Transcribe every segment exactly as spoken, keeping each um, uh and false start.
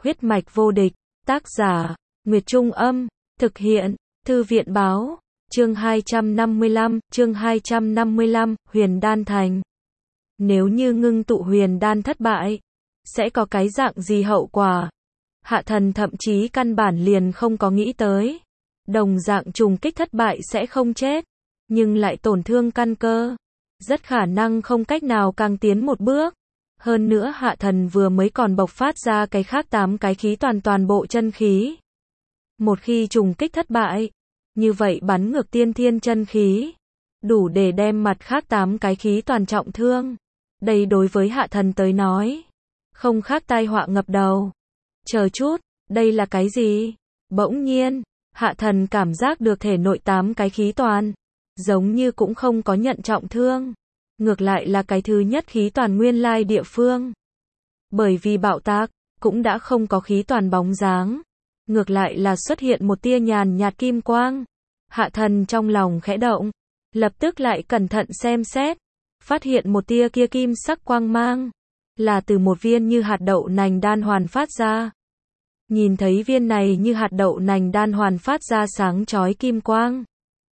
Huyết mạch vô địch, tác giả, Nguyệt Trung Âm, thực hiện, Thư viện Báo, chương hai trăm năm mươi lăm, chương hai trăm năm mươi lăm, Huyền Đan thành. Nếu như ngưng tụ huyền đan thất bại, sẽ có cái dạng gì hậu quả? Hạ thần thậm chí căn bản liền không có nghĩ tới. Đồng dạng trùng kích thất bại sẽ không chết, nhưng lại tổn thương căn cơ. Rất khả năng không cách nào càng tiến một bước. Hơn nữa hạ thần vừa mới còn bộc phát ra cái khác tám cái khí toàn toàn bộ chân khí. Một khi trùng kích thất bại, như vậy bắn ngược tiên thiên chân khí, đủ để đem mặt khác tám cái khí toàn trọng thương. Đây đối với hạ thần tới nói, không khác tai họa ngập đầu. Chờ chút, đây là cái gì? Bỗng nhiên, hạ thần cảm giác được thể nội tám cái khí toàn, giống như cũng không có nhận trọng thương. Ngược lại là cái thứ nhất khí toàn nguyên lai địa phương. Bởi vì bạo tạc, cũng đã không có khí toàn bóng dáng. Ngược lại là xuất hiện một tia nhàn nhạt kim quang. Hạ thần trong lòng khẽ động, lập tức lại cẩn thận xem xét. Phát hiện một tia kia kim sắc quang mang, là từ một viên như hạt đậu nành đan hoàn phát ra. Nhìn thấy viên này như hạt đậu nành đan hoàn phát ra sáng chói kim quang.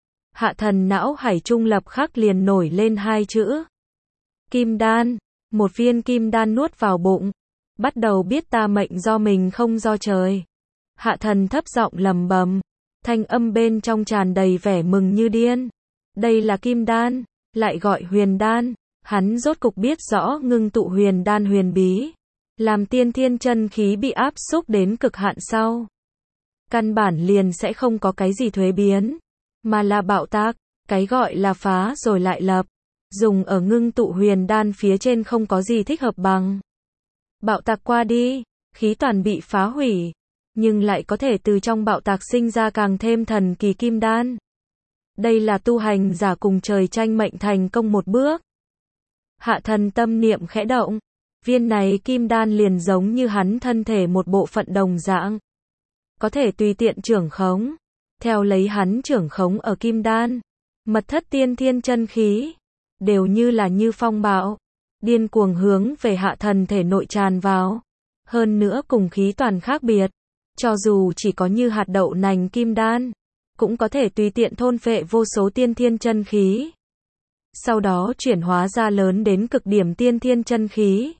Hạ thần não hải trung lập khắc liền nổi lên hai chữ. Kim đan, một viên kim đan nuốt vào bụng. Bắt đầu biết ta mệnh do mình không do trời. Hạ thần thấp giọng lầm bầm, thanh âm bên trong tràn đầy vẻ mừng như điên. Đây là kim đan, lại gọi huyền đan. Hắn rốt cục biết rõ ngưng tụ huyền đan huyền bí. Làm tiên thiên chân khí bị áp xúc đến cực hạn sau. Căn bản liền sẽ không có cái gì thuế biến. Mà là bạo tạc, cái gọi là phá rồi lại lập. Dùng ở ngưng tụ huyền đan phía trên không có gì thích hợp bằng. Bạo tạc qua đi, khí toàn bị phá hủy. Nhưng lại có thể từ trong bạo tạc sinh ra càng thêm thần kỳ kim đan. Đây là tu hành giả cùng trời tranh mệnh thành công một bước. Hạ thần tâm niệm khẽ động. Viên này kim đan liền giống như hắn thân thể một bộ phận đồng dạng. Có thể tùy tiện trưởng khống. Theo lấy hắn trưởng khống ở kim đan. Mật thất tiên thiên chân khí. Đều như là như phong bạo. Điên cuồng hướng về hạ thần thể nội tràn vào. Hơn nữa cùng khí toàn khác biệt. Cho dù chỉ có như hạt đậu nành kim đan. Cũng có thể tùy tiện thôn phệ vô số tiên thiên chân khí. Sau đó chuyển hóa ra lớn đến cực điểm tiên thiên chân khí.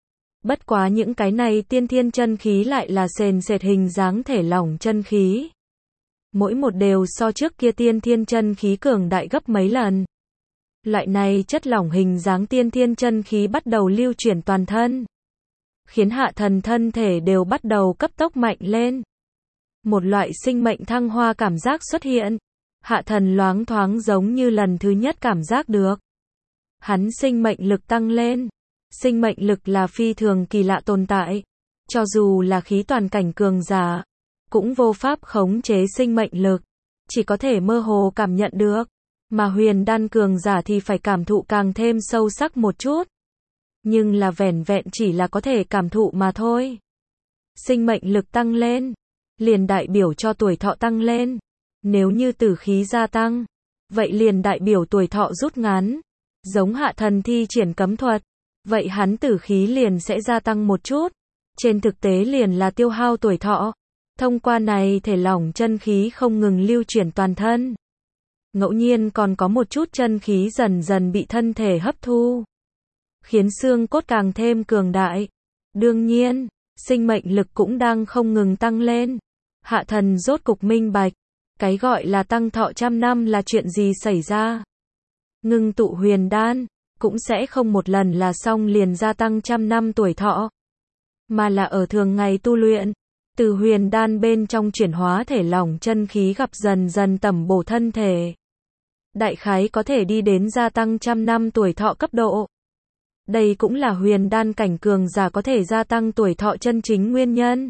Bất quá những cái này tiên thiên chân khí lại là sền sệt hình dáng thể lỏng chân khí. Mỗi một đều so trước kia tiên thiên chân khí cường đại gấp mấy lần. Loại này chất lỏng hình dáng tiên thiên chân khí bắt đầu lưu chuyển toàn thân. Khiến hạ thần thân thể đều bắt đầu cấp tốc mạnh lên. Một loại sinh mệnh thăng hoa cảm giác xuất hiện. Hạ thần loáng thoáng giống như lần thứ nhất cảm giác được. Hắn sinh mệnh lực tăng lên. Sinh mệnh lực là phi thường kỳ lạ tồn tại. Cho dù là khí toàn cảnh cường giả, cũng vô pháp khống chế sinh mệnh lực. Chỉ có thể mơ hồ cảm nhận được. Mà huyền đan cường giả thì phải cảm thụ càng thêm sâu sắc một chút. Nhưng là vẻn vẹn chỉ là có thể cảm thụ mà thôi. Sinh mệnh lực tăng lên, liền đại biểu cho tuổi thọ tăng lên. Nếu như tử khí gia tăng, vậy liền đại biểu tuổi thọ rút ngắn. Giống hạ thần thi triển cấm thuật, vậy hắn tử khí liền sẽ gia tăng một chút. Trên thực tế liền là tiêu hao tuổi thọ. Thông qua này thể lỏng chân khí không ngừng lưu chuyển toàn thân. Ngẫu nhiên còn có một chút chân khí dần dần bị thân thể hấp thu. Khiến xương cốt càng thêm cường đại. Đương nhiên, sinh mệnh lực cũng đang không ngừng tăng lên. Hạ thần rốt cục minh bạch. Cái gọi là tăng thọ trăm năm là chuyện gì xảy ra. Ngưng tụ huyền đan, cũng sẽ không một lần là xong liền gia tăng trăm năm tuổi thọ. Mà là ở thường ngày tu luyện. Từ huyền đan bên trong chuyển hóa thể lỏng chân khí gặp dần dần tẩm bổ thân thể. Đại khái có thể đi đến gia tăng trăm năm tuổi thọ cấp độ. Đây cũng là huyền đan cảnh cường giả có thể gia tăng tuổi thọ chân chính nguyên nhân.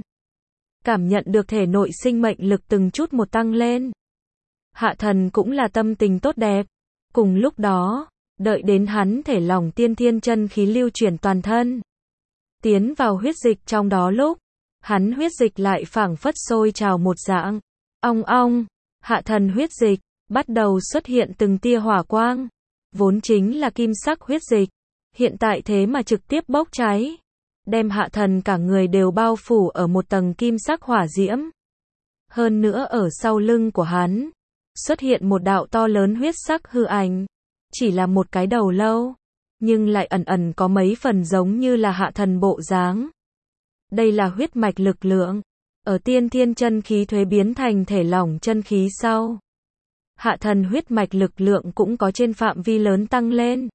Cảm nhận được thể nội sinh mệnh lực từng chút một tăng lên. Hạ thần cũng là tâm tình tốt đẹp. Cùng lúc đó, đợi đến hắn thể lỏng tiên thiên chân khí lưu chuyển toàn thân. Tiến vào huyết dịch trong đó lúc, hắn huyết dịch lại phảng phất sôi trào một dạng. Ong ong, hạ thần huyết dịch, bắt đầu xuất hiện từng tia hỏa quang. Vốn chính là kim sắc huyết dịch. Hiện tại thế mà trực tiếp bốc cháy. đem hạ thần cả người đều bao phủ ở một tầng kim sắc hỏa diễm. Hơn nữa ở sau lưng của hắn, xuất hiện một đạo to lớn huyết sắc hư ảnh. Chỉ là một cái đầu lâu, nhưng lại ẩn ẩn có mấy phần giống như là hạ thần bộ dáng. Đây là huyết mạch lực lượng. Ở tiên thiên chân khí thuế biến thành thể lỏng chân khí sau, hạ thần huyết mạch lực lượng cũng có trên phạm vi lớn tăng lên.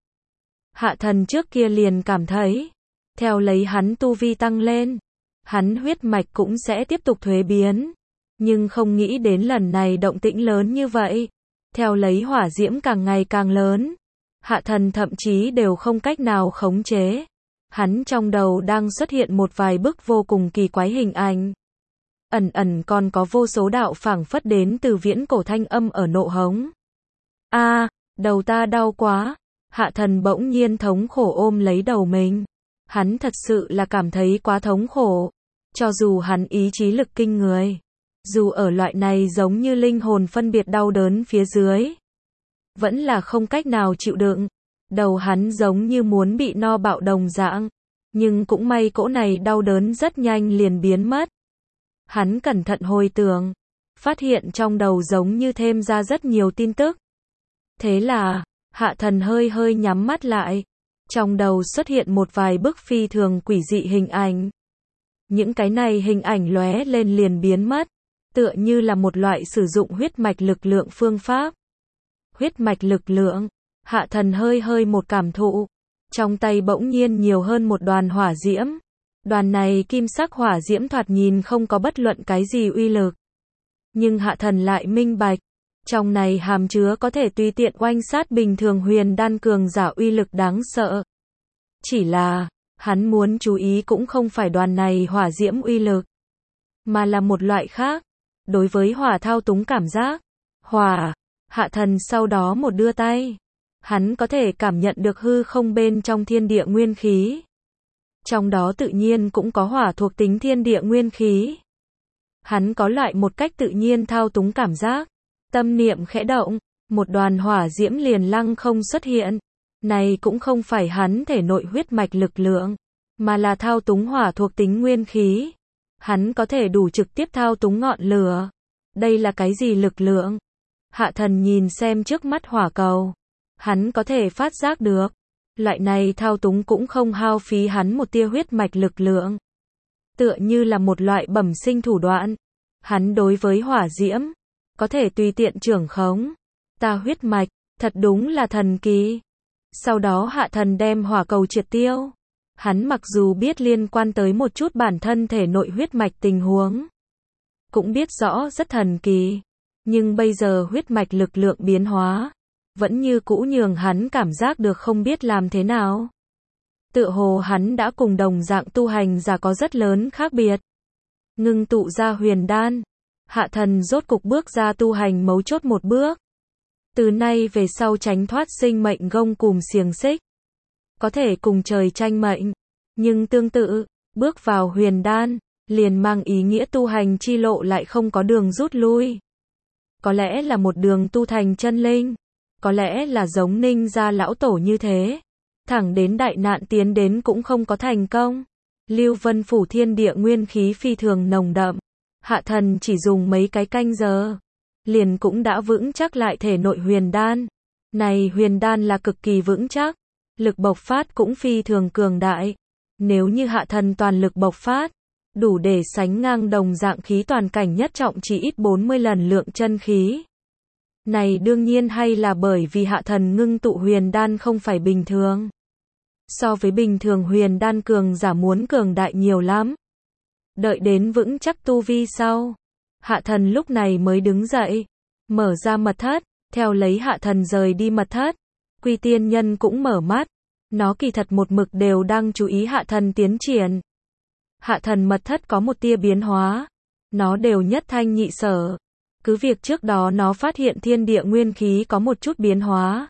Hạ thần trước kia liền cảm thấy, theo lấy hắn tu vi tăng lên, hắn huyết mạch cũng sẽ tiếp tục thuế biến. Nhưng không nghĩ đến lần này động tĩnh lớn như vậy. Theo lấy hỏa diễm càng ngày càng lớn, hạ thần thậm chí đều không cách nào khống chế. Hắn trong đầu đang xuất hiện một vài bức vô cùng kỳ quái hình ảnh. Ẩn ẩn còn có vô số đạo phảng phất đến từ viễn cổ thanh âm ở nộ hống. A, à, đầu ta đau quá. Hạ thần bỗng nhiên thống khổ ôm lấy đầu mình. Hắn thật sự là cảm thấy quá thống khổ. Cho dù hắn ý chí lực kinh người, dù ở loại này giống như linh hồn phân biệt đau đớn phía dưới, vẫn là không cách nào chịu đựng. Đầu hắn giống như muốn bị no bạo đồng dạng. Nhưng cũng may cỗ này đau đớn rất nhanh liền biến mất. Hắn cẩn thận hồi tưởng, phát hiện trong đầu giống như thêm ra rất nhiều tin tức. Thế là, hạ thần hơi hơi nhắm mắt lại. Trong đầu xuất hiện một vài bức phi thường quỷ dị hình ảnh. Những cái này hình ảnh lóe lên liền biến mất, tựa như là một loại sử dụng huyết mạch lực lượng phương pháp. Huyết mạch lực lượng, hạ thần hơi hơi một cảm thụ. Trong tay bỗng nhiên nhiều hơn một đoàn hỏa diễm. Đoàn này kim sắc hỏa diễm thoạt nhìn không có bất luận cái gì uy lực. Nhưng hạ thần lại minh bạch. Trong này hàm chứa có thể tùy tiện oanh sát bình thường huyền đan cường giả uy lực đáng sợ. Chỉ là, hắn muốn chú ý cũng không phải đoàn này hỏa diễm uy lực, mà là một loại khác. Đối với hỏa thao túng cảm giác. Hỏa, hạ thần sau đó một đưa tay. Hắn có thể cảm nhận được hư không bên trong thiên địa nguyên khí. Trong đó tự nhiên cũng có hỏa thuộc tính thiên địa nguyên khí. Hắn có loại một cách tự nhiên thao túng cảm giác. Tâm niệm khẽ động, một đoàn hỏa diễm liền lăng không xuất hiện. Này cũng không phải hắn thể nội huyết mạch lực lượng, mà là thao túng hỏa thuộc tính nguyên khí. Hắn có thể đủ trực tiếp thao túng ngọn lửa. Đây là cái gì lực lượng? Hạ thần nhìn xem trước mắt hỏa cầu. Hắn có thể phát giác được. Loại này thao túng cũng không hao phí hắn một tia huyết mạch lực lượng. Tựa như là một loại bẩm sinh thủ đoạn. Hắn đối với hỏa diễm, có thể tùy tiện trưởng khống. Ta huyết mạch, thật đúng là thần kỳ. Sau đó hạ thần đem hỏa cầu triệt tiêu. Hắn mặc dù biết liên quan tới một chút bản thân thể nội huyết mạch tình huống, cũng biết rõ rất thần kỳ. Nhưng bây giờ huyết mạch lực lượng biến hóa, vẫn như cũ nhường hắn cảm giác được không biết làm thế nào. Tựa hồ hắn đã cùng đồng dạng tu hành giả có rất lớn khác biệt. Ngưng tụ ra huyền đan. Hạ thần rốt cục bước ra tu hành mấu chốt một bước. Từ nay về sau tránh thoát sinh mệnh gông cùm xiềng xích. Có thể cùng trời tranh mệnh. Nhưng tương tự, bước vào huyền đan, liền mang ý nghĩa tu hành chi lộ lại không có đường rút lui. Có lẽ là một đường tu thành chân linh. Có lẽ là giống Ninh gia lão tổ như thế. Thẳng đến đại nạn tiến đến cũng không có thành công. Lưu Vân phủ thiên địa nguyên khí phi thường nồng đậm. Hạ thần chỉ dùng mấy cái canh giờ, liền cũng đã vững chắc lại thể nội huyền đan. Này huyền đan là cực kỳ vững chắc. Lực bộc phát cũng phi thường cường đại. Nếu như hạ thần toàn lực bộc phát, đủ để sánh ngang đồng dạng khí toàn cảnh nhất trọng chỉ ít bốn mươi lần lượng chân khí. Này đương nhiên hay là bởi vì hạ thần ngưng tụ huyền đan không phải bình thường. So với bình thường huyền đan cường giả muốn cường đại nhiều lắm. Đợi đến vững chắc tu vi sau, hạ thần lúc này mới đứng dậy, mở ra mật thất, theo lấy hạ thần rời đi mật thất. Quy tiên nhân cũng mở mắt, nó kỳ thật một mực đều đang chú ý hạ thần tiến triển. Hạ thần mật thất có một tia biến hóa, nó đều nhất thanh nhị sở. Cứ việc trước đó nó phát hiện thiên địa nguyên khí có một chút biến hóa,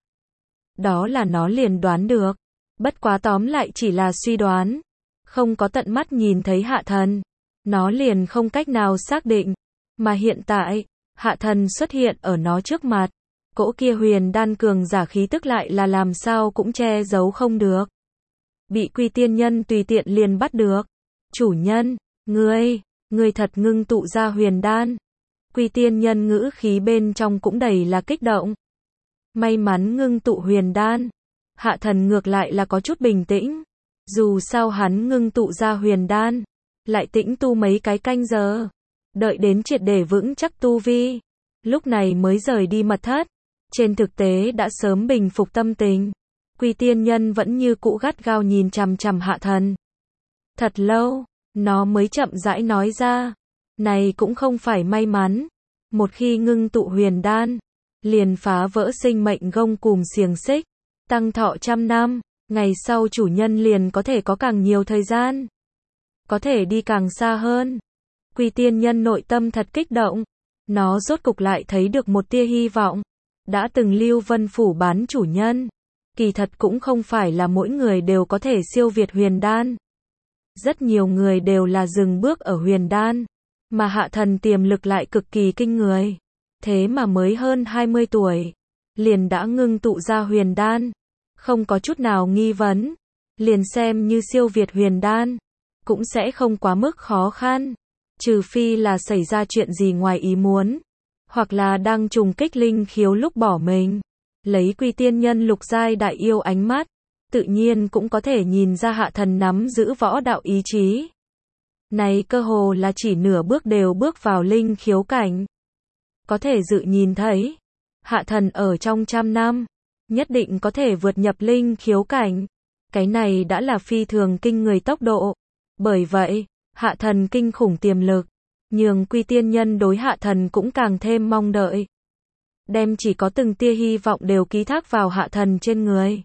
đó là nó liền đoán được. Bất quá tóm lại chỉ là suy đoán, không có tận mắt nhìn thấy hạ thần, nó liền không cách nào xác định. Mà hiện tại, hạ thần xuất hiện ở nó trước mặt, cỗ kia huyền đan cường giả khí tức lại là làm sao cũng che giấu không được. bị Quy Tiên Nhân tùy tiện liền bắt được. Chủ nhân, ngươi, ngươi thật ngưng tụ ra huyền đan. Quy Tiên Nhân ngữ khí bên trong cũng đầy là kích động. May mắn ngưng tụ huyền đan. Hạ thần ngược lại là có chút bình tĩnh. Dù sao hắn ngưng tụ ra huyền đan, lại tĩnh tu mấy cái canh giờ. Đợi đến triệt để vững chắc tu vi, lúc này mới rời đi mật thất. Trên thực tế đã sớm bình phục tâm tình. Quy Tiên Nhân vẫn như cũ gắt gao nhìn chằm chằm Hạ thần. Thật lâu, nó mới chậm rãi nói ra. Này cũng không phải may mắn. Một khi ngưng tụ huyền đan, liền phá vỡ sinh mệnh gông cùm xiềng xích, tăng thọ trăm năm, ngày sau chủ nhân liền có thể có càng nhiều thời gian, có thể đi càng xa hơn. Quy Tiên Nhân nội tâm thật kích động, nó rốt cục lại thấy được một tia hy vọng. Đã từng Lưu Vân Phủ bán chủ nhân, kỳ thật cũng không phải là mỗi người đều có thể siêu việt huyền đan. Rất nhiều người đều là dừng bước ở huyền đan, mà Hạ thần tiềm lực lại cực kỳ kinh người. Thế mà mới hơn hai mươi tuổi, liền đã ngưng tụ ra huyền đan, không có chút nào nghi vấn. Liền xem như siêu việt huyền đan, cũng sẽ không quá mức khó khăn. Trừ phi là xảy ra chuyện gì ngoài ý muốn, hoặc là đang trùng kích linh khiếu lúc bỏ mình. Lấy Quy Tiên Nhân lục giai đại yêu ánh mắt, tự nhiên cũng có thể nhìn ra Hạ thần nắm giữ võ đạo ý chí. Này cơ hồ là chỉ nửa bước đều bước vào linh khiếu cảnh. Có thể dự nhìn thấy, Hạ thần ở trong trăm năm, nhất định có thể vượt nhập linh khiếu cảnh. Cái này đã là phi thường kinh người tốc độ. Bởi vậy, Hạ thần kinh khủng tiềm lực, nhường Quy Tiên Nhân đối Hạ thần cũng càng thêm mong đợi. Đem chỉ có từng tia hy vọng đều ký thác vào Hạ thần trên người.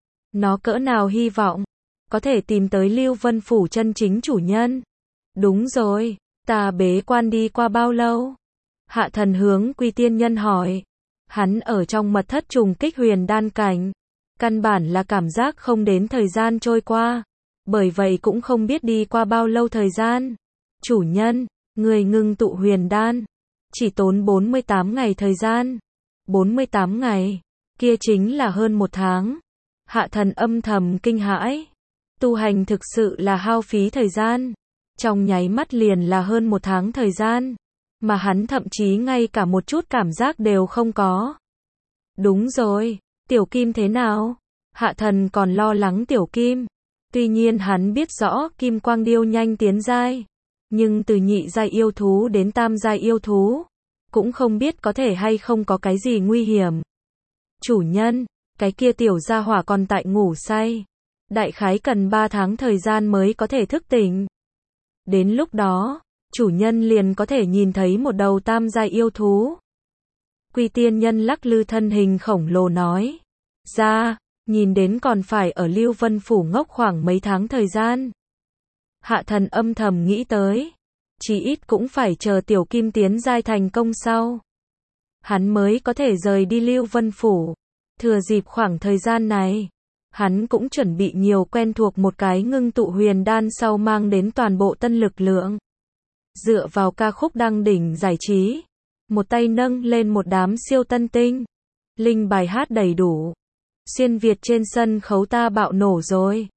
Nó cỡ nào hy vọng, có thể tìm tới Lưu Vân Phủ chân chính chủ nhân. Đúng rồi, ta bế quan đi qua bao lâu? Hạ thần hướng Quy Tiên Nhân hỏi. Hắn ở trong mật thất trùng kích huyền đan cảnh, căn bản là cảm giác không đến thời gian trôi qua, bởi vậy cũng không biết đi qua bao lâu thời gian. Chủ nhân, người ngưng tụ huyền đan, chỉ tốn bốn mươi tám ngày thời gian. bốn mươi tám ngày, kia chính là hơn một tháng. Hạ thần âm thầm kinh hãi. Tu hành thực sự là hao phí thời gian. Trong nháy mắt liền là hơn một tháng thời gian. Mà hắn thậm chí ngay cả một chút cảm giác đều không có. Đúng rồi, Tiểu Kim thế nào? Hạ thần còn lo lắng Tiểu Kim. Tuy nhiên hắn biết rõ Kim Quang Điêu nhanh tiến giai. Nhưng từ nhị giai yêu thú đến tam giai yêu thú, cũng không biết có thể hay không có cái gì nguy hiểm. Chủ nhân, cái kia tiểu gia hỏa còn tại ngủ say. Đại khái cần ba tháng thời gian mới có thể thức tỉnh. Đến lúc đó, chủ nhân liền có thể nhìn thấy một đầu tam giai yêu thú. Quy Tiên Nhân lắc lư thân hình khổng lồ nói. Ra, nhìn đến còn phải ở Lưu Vân Phủ ngốc khoảng mấy tháng thời gian. Hạ thần âm thầm nghĩ tới. Chỉ ít cũng phải chờ Tiểu Kim tiến giai thành công sau. Hắn mới có thể rời đi Lưu Vân Phủ. Thừa dịp khoảng thời gian này, hắn cũng chuẩn bị nhiều quen thuộc một cái ngưng tụ huyền đan sau mang đến toàn bộ tân lực lượng. Dựa vào ca khúc đăng đỉnh giải trí, một tay nâng lên một đám siêu tân tinh. Linh bài hát đầy đủ. Xuyên Việt trên sân khấu ta bạo nổ rồi.